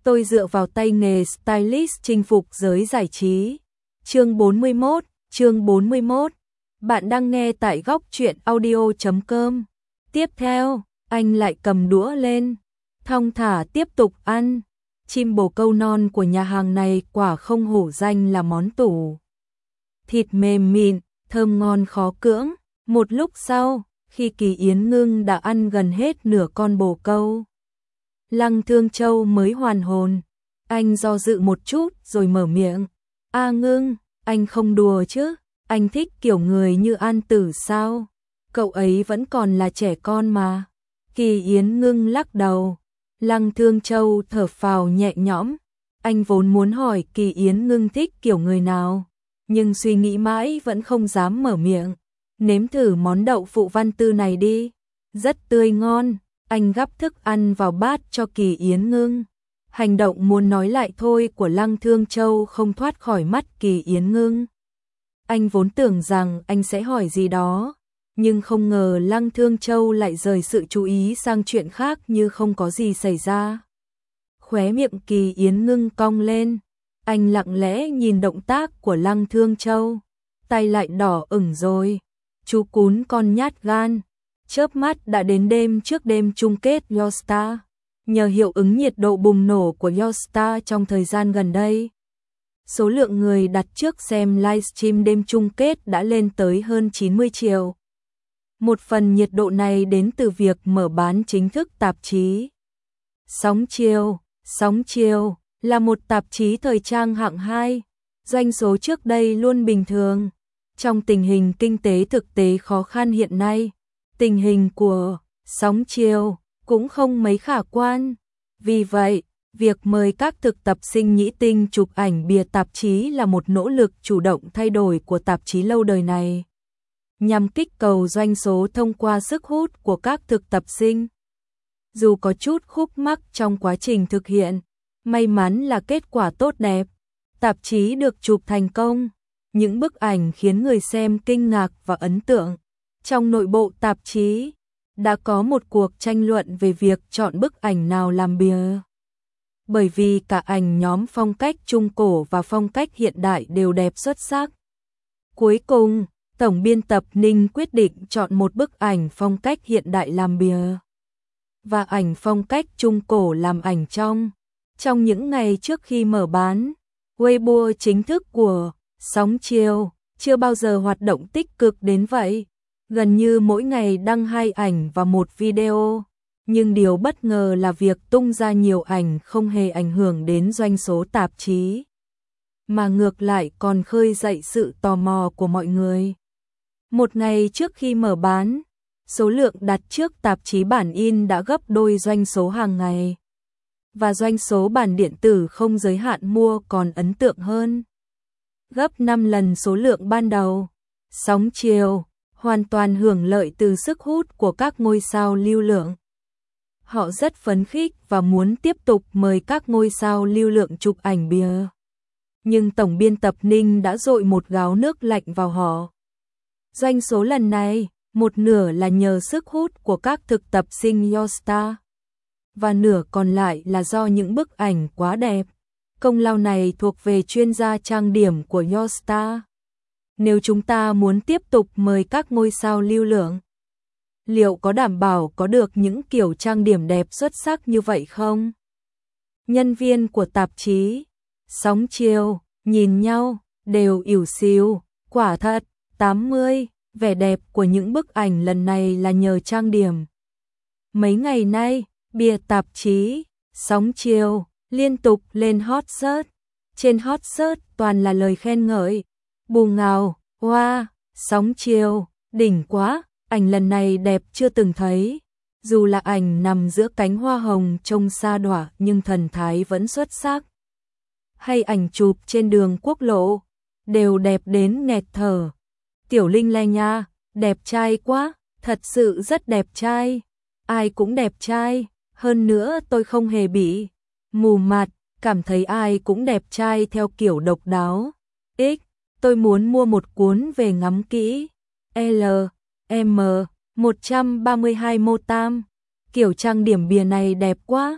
Tôi dựa vào tay nghề stylist chinh phục giới giải trí. Chương 41. Bạn đang nghe tại góc truyện audio.com. Tiếp theo, anh lại cầm đũa lên, thong thả tiếp tục ăn. Chim bồ câu non của nhà hàng này quả không hổ danh là món tủ. Thịt mềm mịn, thơm ngon khó cưỡng. Một lúc sau, khi Kỳ Yến Ngưng đã ăn gần hết nửa con bồ câu, Lăng Thương Châu mới hoàn hồn. Anh do dự một chút rồi mở miệng. A Ngưng, anh không đùa chứ? Anh thích kiểu người như An Tử sao? Cậu ấy vẫn còn là trẻ con mà. Kỳ Yến Ngưng lắc đầu. Lăng Thương Châu thở phào nhẹ nhõm. Anh vốn muốn hỏi Kỳ Yến Ngưng thích kiểu người nào, nhưng suy nghĩ mãi vẫn không dám mở miệng. Nếm thử món đậu phụ Văn Tư này đi. Rất tươi ngon. Anh gắp thức ăn vào bát cho Kỳ Yến Ngưng. Hành động muốn nói lại thôi của Lăng Thương Châu không thoát khỏi mắt Kỳ Yến Ngưng. Anh vốn tưởng rằng anh sẽ hỏi gì đó, nhưng không ngờ Lăng Thương Châu lại rời sự chú ý sang chuyện khác như không có gì xảy ra. Khóe miệng Kỳ Yến Ngưng cong lên. Anh lặng lẽ nhìn động tác của Lăng Thương Châu. Tay lại đỏ ửng rồi. Chú cún con nhát gan. Chớp mắt đã đến đêm trước đêm chung kết Yostar. Nhờ hiệu ứng nhiệt độ bùng nổ của Yostar trong thời gian gần đây, số lượng người đặt trước xem livestream đêm chung kết đã lên tới hơn 90 triệu. Một phần nhiệt độ này đến từ việc mở bán chính thức tạp chí Sóng Chiều là một tạp chí thời trang hạng 2. Doanh số trước đây luôn bình thường. Trong tình hình kinh tế thực tế khó khăn hiện nay, tình hình của Sóng Chiều cũng không mấy khả quan. Vì vậy, việc mời các thực tập sinh nhĩ tinh chụp ảnh bìa tạp chí là một nỗ lực chủ động thay đổi của tạp chí lâu đời này, nhằm kích cầu doanh số thông qua sức hút của các thực tập sinh. Dù có chút khúc mắc trong quá trình thực hiện, may mắn là kết quả tốt đẹp. Tạp chí được chụp thành công, những bức ảnh khiến người xem kinh ngạc và ấn tượng. Trong nội bộ tạp chí, đã có một cuộc tranh luận về việc chọn bức ảnh nào làm bìa. Bởi vì cả ảnh nhóm phong cách trung cổ và phong cách hiện đại đều đẹp xuất sắc. Cuối cùng, tổng biên tập Ninh quyết định chọn một bức ảnh phong cách hiện đại làm bìa và ảnh phong cách trung cổ làm ảnh trong. Trong những ngày trước khi mở bán, Weibo chính thức của Sóng Chiều chưa bao giờ hoạt động tích cực đến vậy. Gần như mỗi ngày đăng 2 ảnh và 1 video. Nhưng điều bất ngờ là việc tung ra nhiều ảnh không hề ảnh hưởng đến doanh số tạp chí, mà ngược lại còn khơi dậy sự tò mò của mọi người. Một ngày trước khi mở bán, số lượng đặt trước tạp chí bản in đã gấp đôi doanh số hàng ngày. Và doanh số bản điện tử không giới hạn mua còn ấn tượng hơn, gấp 5 lần số lượng ban đầu. Sóng Chiều hoàn toàn hưởng lợi từ sức hút của các ngôi sao lưu lượng. Họ rất phấn khích và muốn tiếp tục mời các ngôi sao lưu lượng chụp ảnh bìa. Nhưng tổng biên tập Ninh đã dội một gáo nước lạnh vào họ. Doanh số lần này, một nửa là nhờ sức hút của các thực tập sinh Yostar, và nửa còn lại là do những bức ảnh quá đẹp. Công lao này thuộc về chuyên gia trang điểm của Yostar. Nếu chúng ta muốn tiếp tục mời các ngôi sao lưu lượng, liệu có đảm bảo có được những kiểu trang điểm đẹp xuất sắc như vậy không? Nhân viên của tạp chí Sóng Chiều nhìn nhau, đều ỉu xìu. Quả thật, 80, vẻ đẹp của những bức ảnh lần này là nhờ trang điểm. Mấy ngày nay, bìa tạp chí Sóng Chiều liên tục lên hot search. Trên hot search toàn là lời khen ngợi. Bù ngào, wow, Sóng Chiều, đỉnh quá, ảnh lần này đẹp chưa từng thấy. Dù là ảnh nằm giữa cánh hoa hồng trông xa đọa nhưng thần thái vẫn xuất sắc. Hay ảnh chụp trên đường quốc lộ, đều đẹp đến nghẹt thở. Tiểu Linh Le nha, đẹp trai quá, thật sự rất đẹp trai. Ai cũng đẹp trai, hơn nữa tôi không hề bị mù mặt, cảm thấy ai cũng đẹp trai theo kiểu độc đáo. Tôi muốn mua một cuốn về ngắm kỹ. M 132 mô tam. Kiểu trang điểm bìa này đẹp quá.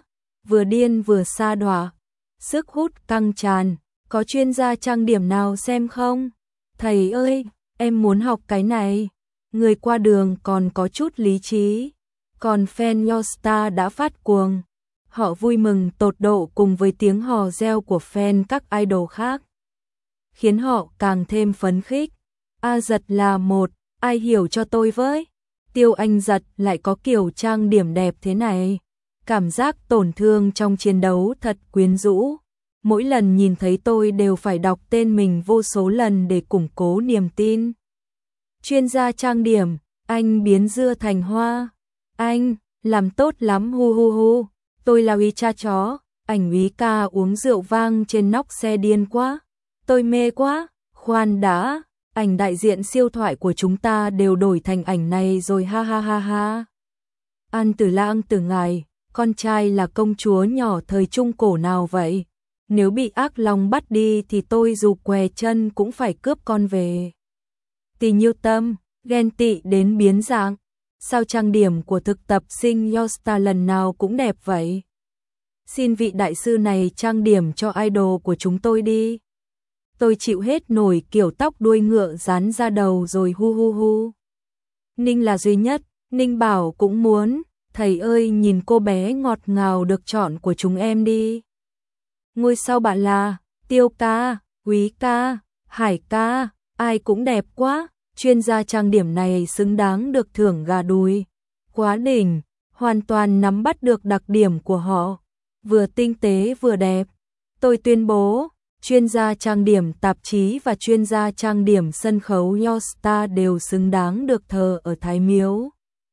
vừa điên vừa sa đọa, sức hút căng tràn, có chuyên gia trang điểm nào xem không? Thầy ơi, em muốn học cái này. Người qua đường còn có chút lý trí, còn fan Yostar đã phát cuồng. Họ vui mừng tột độ cùng với tiếng hò reo của fan các idol khác, khiến họ càng thêm phấn khích. A Giật là một, ai hiểu cho tôi với. Tiêu Anh Giật lại có kiểu trang điểm đẹp thế này. Cảm giác tổn thương trong chiến đấu thật quyến rũ. Mỗi lần nhìn thấy tôi đều phải đọc tên mình vô số lần để củng cố niềm tin. Chuyên gia trang điểm, anh biến dưa thành hoa. Anh, làm tốt lắm hu hu hu. Tôi là Uy cha chó, ảnh Uy ca uống rượu vang trên nóc xe điên quá. Tôi mê quá, khoan đã, ảnh đại diện siêu thoại của chúng ta đều đổi thành ảnh này rồi ha ha ha ha. An Tử Lãng Tử Ngài, con trai là công chúa nhỏ thời Trung Cổ nào vậy? Nếu bị ác long bắt đi thì tôi dù què chân cũng phải cướp con về. Tì Nhiêu Tâm, ghen tị đến biến dạng. Sao trang điểm của thực tập sinh Yostar lần nào cũng đẹp vậy? Xin vị đại sư này trang điểm cho idol của chúng tôi đi. Tôi chịu hết nổi kiểu tóc đuôi ngựa dán ra đầu rồi hu hu hu. Ninh là duy nhất, Ninh bảo cũng muốn. Thầy ơi nhìn cô bé ngọt ngào được chọn của chúng em đi. Ngôi sao bạn là Tiêu ca, Quý ca, Hải ca, ai cũng đẹp quá. Chuyên gia trang điểm này xứng đáng được thưởng gà đùi. Quá đỉnh, hoàn toàn nắm bắt được đặc điểm của họ. Vừa tinh tế vừa đẹp. Tôi tuyên bố, chuyên gia trang điểm tạp chí và chuyên gia trang điểm sân khấu Yostar đều xứng đáng được thờ ở Thái Miếu.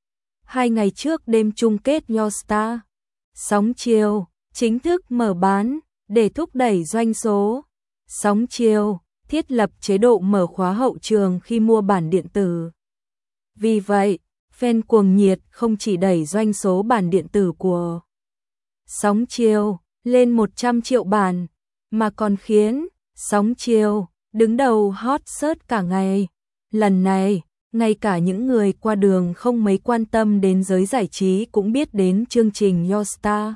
2 ngày trước đêm chung kết Yostar, Sóng Chiều chính thức mở bán để thúc đẩy doanh số. Sóng Chiều thiết lập chế độ mở khóa hậu trường khi mua bản điện tử. Vì vậy, fan cuồng nhiệt không chỉ đẩy doanh số bản điện tử của Sóng Chiều lên 100 triệu bản, mà còn khiến Sóng Chiều đứng đầu hot search cả ngày. Lần này, ngay cả những người qua đường không mấy quan tâm đến giới giải trí cũng biết đến chương trình Yostar.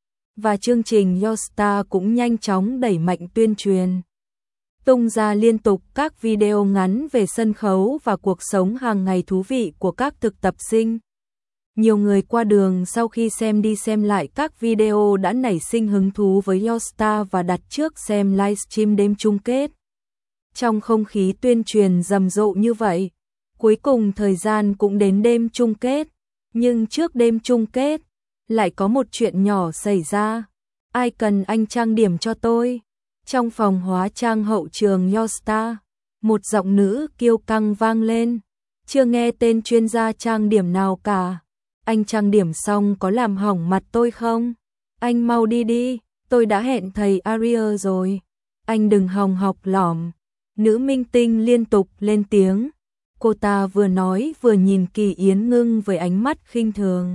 Và chương trình Yostar cũng nhanh chóng đẩy mạnh tuyên truyền, tung ra liên tục các video ngắn về sân khấu và cuộc sống hàng ngày thú vị của các thực tập sinh. Nhiều người qua đường sau khi xem đi xem lại các video đã nảy sinh hứng thú với Yostar và đặt trước xem livestream đêm chung kết. Trong không khí tuyên truyền rầm rộ như vậy, cuối cùng thời gian cũng đến đêm chung kết. Nhưng trước đêm chung kết, lại có một chuyện nhỏ xảy ra. Ai cần anh trang điểm cho tôi? Trong phòng hóa trang hậu trường Yostar, một giọng nữ kiêu căng vang lên. Chưa nghe tên chuyên gia trang điểm nào cả. Anh trang điểm xong có làm hỏng mặt tôi không? Anh mau đi đi, tôi đã hẹn thầy Aria rồi. Anh đừng hòng học lỏm. Nữ minh tinh liên tục lên tiếng. Cô ta vừa nói vừa nhìn Kỳ Yến Ngưng với ánh mắt khinh thường,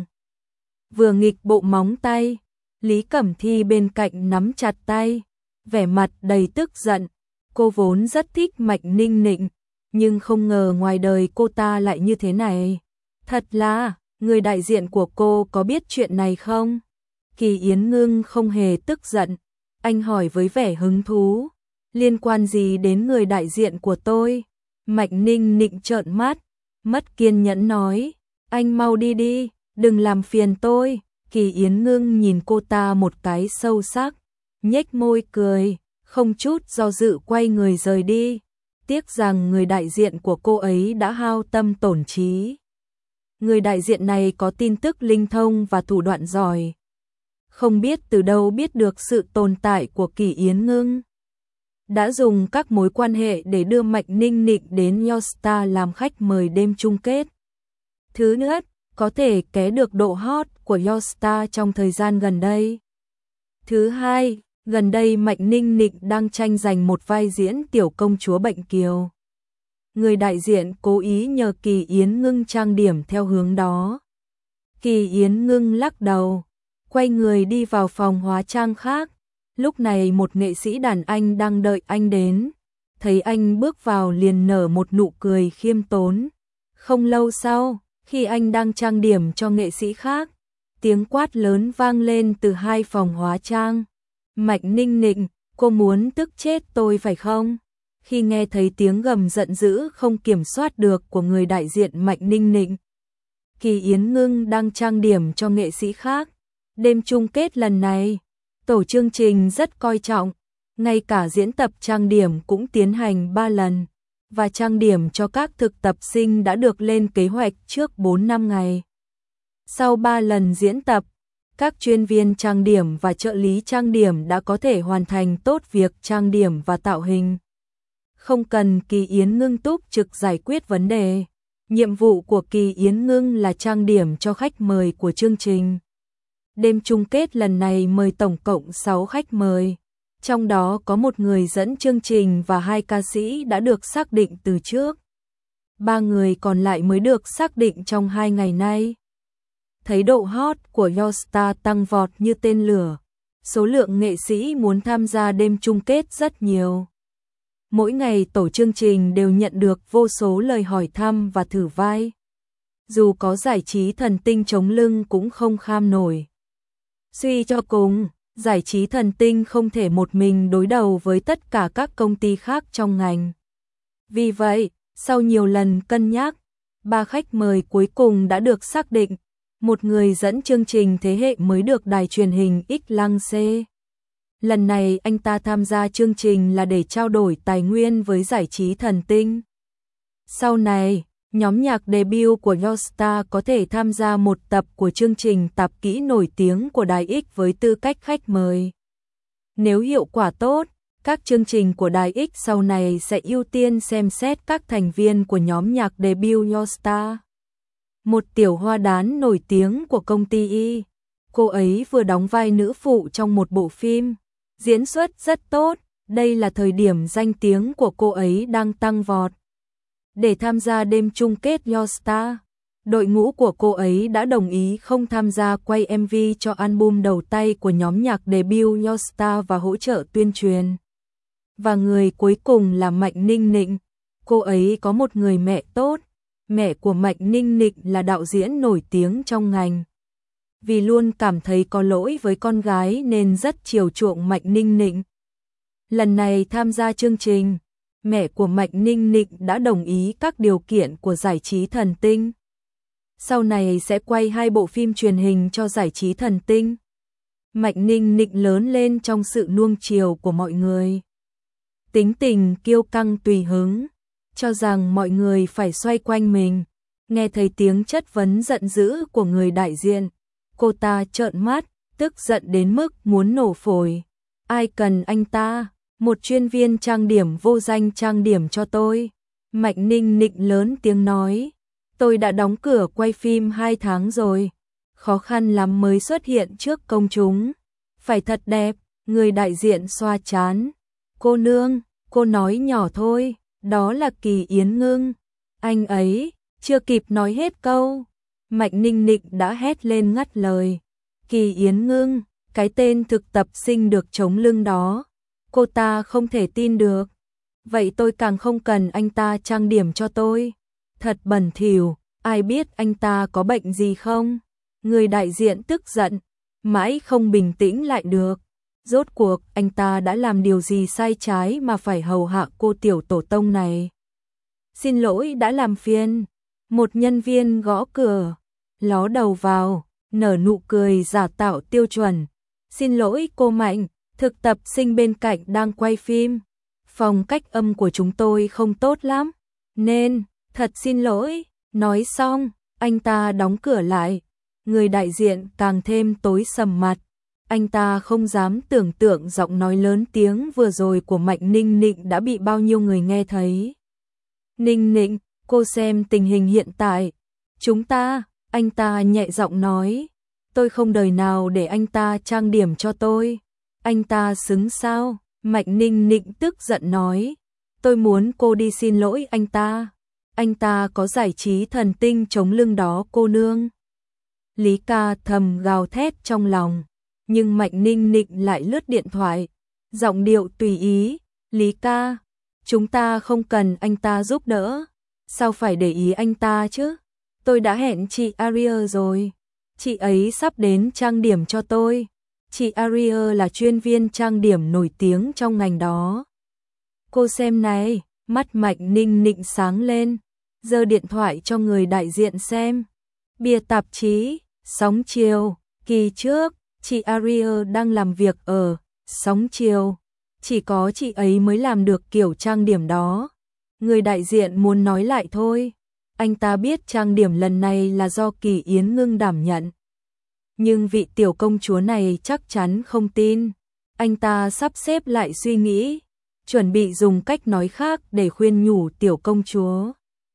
vừa nghịch bộ móng tay. Lý Cẩm Thi bên cạnh nắm chặt tay, vẻ mặt đầy tức giận. Cô vốn rất thích Mạch Ninh Nịnh, nhưng không ngờ ngoài đời cô ta lại như thế này. Thật là, người đại diện của cô có biết chuyện này không? Kỳ Yến Ngưng không hề tức giận. Anh hỏi với vẻ hứng thú. Liên quan gì đến người đại diện của tôi? Mạch Ninh Nịnh trợn mắt, mất kiên nhẫn nói. Anh mau đi đi, đừng làm phiền tôi. Kỳ Yến Ngưng nhìn cô ta một cái sâu sắc, nhếch môi cười, không chút do dự quay người rời đi. Tiếc rằng người đại diện của cô ấy đã hao tâm tổn trí. Người đại diện này có tin tức linh thông và thủ đoạn giỏi. Không biết từ đâu biết được sự tồn tại của Kỳ Yến Ngưng. Đã dùng các mối quan hệ để đưa Mạch Ninh Nịnh đến Yostar làm khách mời đêm chung kết. Thứ nhất, có thể ké được độ hot của Yostar trong thời gian gần đây. Thứ hai, gần đây Mạch Ninh Nịnh đang tranh giành một vai diễn tiểu công chúa bệnh kiều. Người đại diện cố ý nhờ Kỳ Yến Ngưng trang điểm theo hướng đó. Kỳ Yến Ngưng lắc đầu, quay người đi vào phòng hóa trang khác. Lúc này một nghệ sĩ đàn anh đang đợi anh đến. Thấy anh bước vào liền nở một nụ cười khiêm tốn. Không lâu sau, khi anh đang trang điểm cho nghệ sĩ khác, Tiếng quát lớn vang lên từ hai phòng hóa trang. Mạnh Ninh Nịnh, cô muốn tức chết tôi phải không? Khi nghe thấy tiếng gầm giận dữ không kiểm soát được của người đại diện Mạnh Ninh Nịnh, Kỳ Yến Ngưng đang trang điểm cho nghệ sĩ khác. Đêm chung kết lần này, tổ chương trình rất coi trọng, ngay cả diễn tập trang điểm cũng tiến hành 3 lần, và trang điểm cho các thực tập sinh đã được lên kế hoạch trước 4 năm ngày. Sau 3 lần diễn tập, các chuyên viên trang điểm và trợ lý trang điểm đã có thể hoàn thành tốt việc trang điểm và tạo hình. Không cần Kỳ Yến Ngưng túc trực giải quyết vấn đề. Nhiệm vụ của Kỳ Yến Ngưng là trang điểm cho khách mời của chương trình. Đêm chung kết lần này mời tổng cộng 6 khách mời, trong đó có một người dẫn chương trình và 2 ca sĩ đã được xác định từ trước. 3 người còn lại mới được xác định trong 2 ngày nay. Thấy độ hot của Yostar tăng vọt như tên lửa, số lượng nghệ sĩ muốn tham gia đêm chung kết rất nhiều. Mỗi ngày tổ chương trình đều nhận được vô số lời hỏi thăm và thử vai. Dù có giải trí thần tinh chống lưng cũng không kham nổi. Suy cho cùng, giải trí thần tinh không thể một mình đối đầu với tất cả các công ty khác trong ngành. Vì vậy, sau nhiều lần cân nhắc, 3 khách mời cuối cùng đã được xác định. Một người dẫn chương trình thế hệ mới được đài truyền hình X Lăng C. Lần này anh ta tham gia chương trình là để trao đổi tài nguyên với giải trí thần tinh. Sau này, nhóm nhạc debut của Yostar có thể tham gia một tập của chương trình tạp kỹ nổi tiếng của Đài X với tư cách khách mời. Nếu hiệu quả tốt, các chương trình của Đài X sau này sẽ ưu tiên xem xét các thành viên của nhóm nhạc debut Yostar. Một tiểu hoa đán nổi tiếng của công ty Y. Cô ấy vừa đóng vai nữ phụ trong một bộ phim, diễn xuất rất tốt, đây là thời điểm danh tiếng của cô ấy đang tăng vọt. Để tham gia đêm chung kết Yostar, đội ngũ của cô ấy đã đồng ý không tham gia quay MV cho album đầu tay của nhóm nhạc debut Yostar và hỗ trợ tuyên truyền. Và người cuối cùng là Mạnh Ninh Nịnh, cô ấy có một người mẹ tốt. Mẹ của Mạnh Ninh Nịnh là đạo diễn nổi tiếng trong ngành. Vì luôn cảm thấy có lỗi với con gái nên rất chiều chuộng Mạnh Ninh Nịnh. Lần này tham gia chương trình, mẹ của Mạnh Ninh Nịnh đã đồng ý các điều kiện của giải trí thần tinh. Sau này sẽ quay 2 bộ phim truyền hình cho giải trí thần tinh. Mạnh Ninh Nịnh lớn lên trong sự nuông chiều của mọi người. Tính tình kiêu căng tùy hứng, cho rằng mọi người phải xoay quanh mình. Nghe thấy tiếng chất vấn giận dữ của người đại diện, cô ta trợn mắt, tức giận đến mức muốn nổ phổi. Ai cần anh ta? Một chuyên viên trang điểm vô danh trang điểm cho tôi. Mạnh Ninh Nịnh lớn tiếng nói. Tôi đã đóng cửa quay phim 2 tháng rồi. Khó khăn lắm mới xuất hiện trước công chúng. Phải thật đẹp, người đại diện xoa chán. Cô nương, cô nói nhỏ thôi, đó là Kỳ Yến Ngưng. Anh ấy, chưa kịp nói hết câu. Mạnh Ninh Nịnh đã hét lên ngắt lời. Kỳ Yến Ngưng, cái tên thực tập sinh được chống lưng đó. Cô ta không thể tin được. Vậy tôi càng không cần anh ta trang điểm cho tôi. Thật bẩn thỉu, ai biết anh ta có bệnh gì không? Người đại diện tức giận, mãi không bình tĩnh lại được. Rốt cuộc anh ta đã làm điều gì sai trái mà phải hầu hạ cô tiểu tổ tông này? Xin lỗi đã làm phiền. Một nhân viên gõ cửa, ló đầu vào, nở nụ cười giả tạo tiêu chuẩn. Xin lỗi cô Mạnh, thực tập sinh bên cạnh đang quay phim. Phong cách âm của chúng tôi không tốt lắm, nên, thật xin lỗi. Nói xong, anh ta đóng cửa lại. Người đại diện càng thêm tối sầm mặt. Anh ta không dám tưởng tượng giọng nói lớn tiếng vừa rồi của Mạnh Ninh Nịnh đã bị bao nhiêu người nghe thấy. Ninh Nịnh, cô xem tình hình hiện tại. Anh ta nhẹ giọng nói. Tôi không đời nào để anh ta trang điểm cho tôi. Anh ta xứng sao? Mạnh Ninh Nịnh tức giận nói. Tôi muốn cô đi xin lỗi anh ta. Anh ta có giải trí thần tinh chống lưng đó cô nương. Lý Ca thầm gào thét trong lòng. Nhưng Mạnh Ninh Nịnh lại lướt điện thoại. Giọng điệu tùy ý. Lý Ca, chúng ta không cần anh ta giúp đỡ. Sao phải để ý anh ta chứ? Tôi đã hẹn chị Aria rồi. Chị ấy sắp đến trang điểm cho tôi. Chị Aria là chuyên viên trang điểm nổi tiếng trong ngành đó. Cô xem này, mắt Mạnh Ninh Nịnh sáng lên, giơ điện thoại cho người đại diện xem. Bìa tạp chí, Sóng Chiều, kỳ trước, chị Aria đang làm việc ở Sóng Chiều. Chỉ có chị ấy mới làm được kiểu trang điểm đó. Người đại diện muốn nói lại thôi. Anh ta biết trang điểm lần này là do Kỳ Yến Ngưng đảm nhận. Nhưng vị tiểu công chúa này chắc chắn không tin. Anh ta sắp xếp lại suy nghĩ, chuẩn bị dùng cách nói khác để khuyên nhủ tiểu công chúa.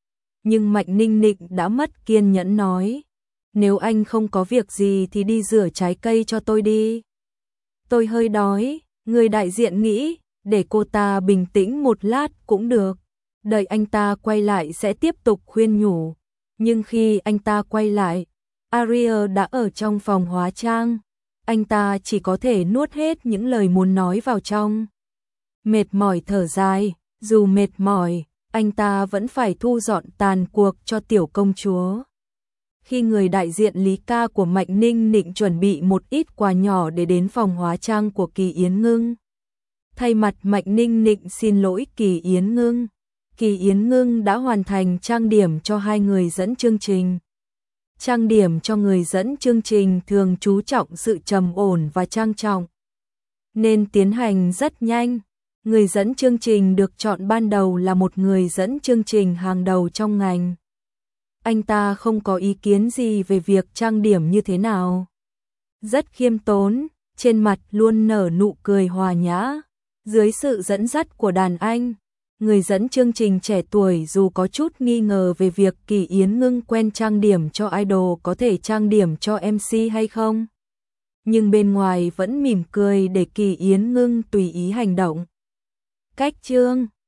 Nhưng Mạnh Ninh Nịnh đã mất kiên nhẫn nói, nếu anh không có việc gì thì đi rửa trái cây cho tôi đi. Tôi hơi đói. Người đại diện nghĩ, để cô ta bình tĩnh một lát cũng được. Đợi anh ta quay lại sẽ tiếp tục khuyên nhủ. Nhưng khi anh ta quay lại, Aria đã ở trong phòng hóa trang. Anh ta chỉ có thể nuốt hết những lời muốn nói vào trong. Mệt mỏi thở dài, dù mệt mỏi, anh ta vẫn phải thu dọn tàn cuộc cho tiểu công chúa. Khi người đại diện Lý Ca của Mạnh Ninh Nịnh chuẩn bị một ít quà nhỏ để đến phòng hóa trang của Kỳ Yến Ngưng. Thay mặt Mạnh Ninh Nịnh xin lỗi Kỳ Yến Ngưng. Kỳ Yến Ngưng đã hoàn thành trang điểm cho hai người dẫn chương trình. Trang điểm cho người dẫn chương trình thường chú trọng sự trầm ổn và trang trọng, nên tiến hành rất nhanh. Người dẫn chương trình được chọn ban đầu là một người dẫn chương trình hàng đầu trong ngành. Anh ta không có ý kiến gì về việc trang điểm như thế nào. Rất khiêm tốn, trên mặt luôn nở nụ cười hòa nhã. Dưới sự dẫn dắt của đàn anh, người dẫn chương trình trẻ tuổi dù có chút nghi ngờ về việc Kỳ Yến Ngưng quen trang điểm cho idol có thể trang điểm cho MC hay không. Nhưng bên ngoài vẫn mỉm cười để Kỳ Yến Ngưng tùy ý hành động. Cách chương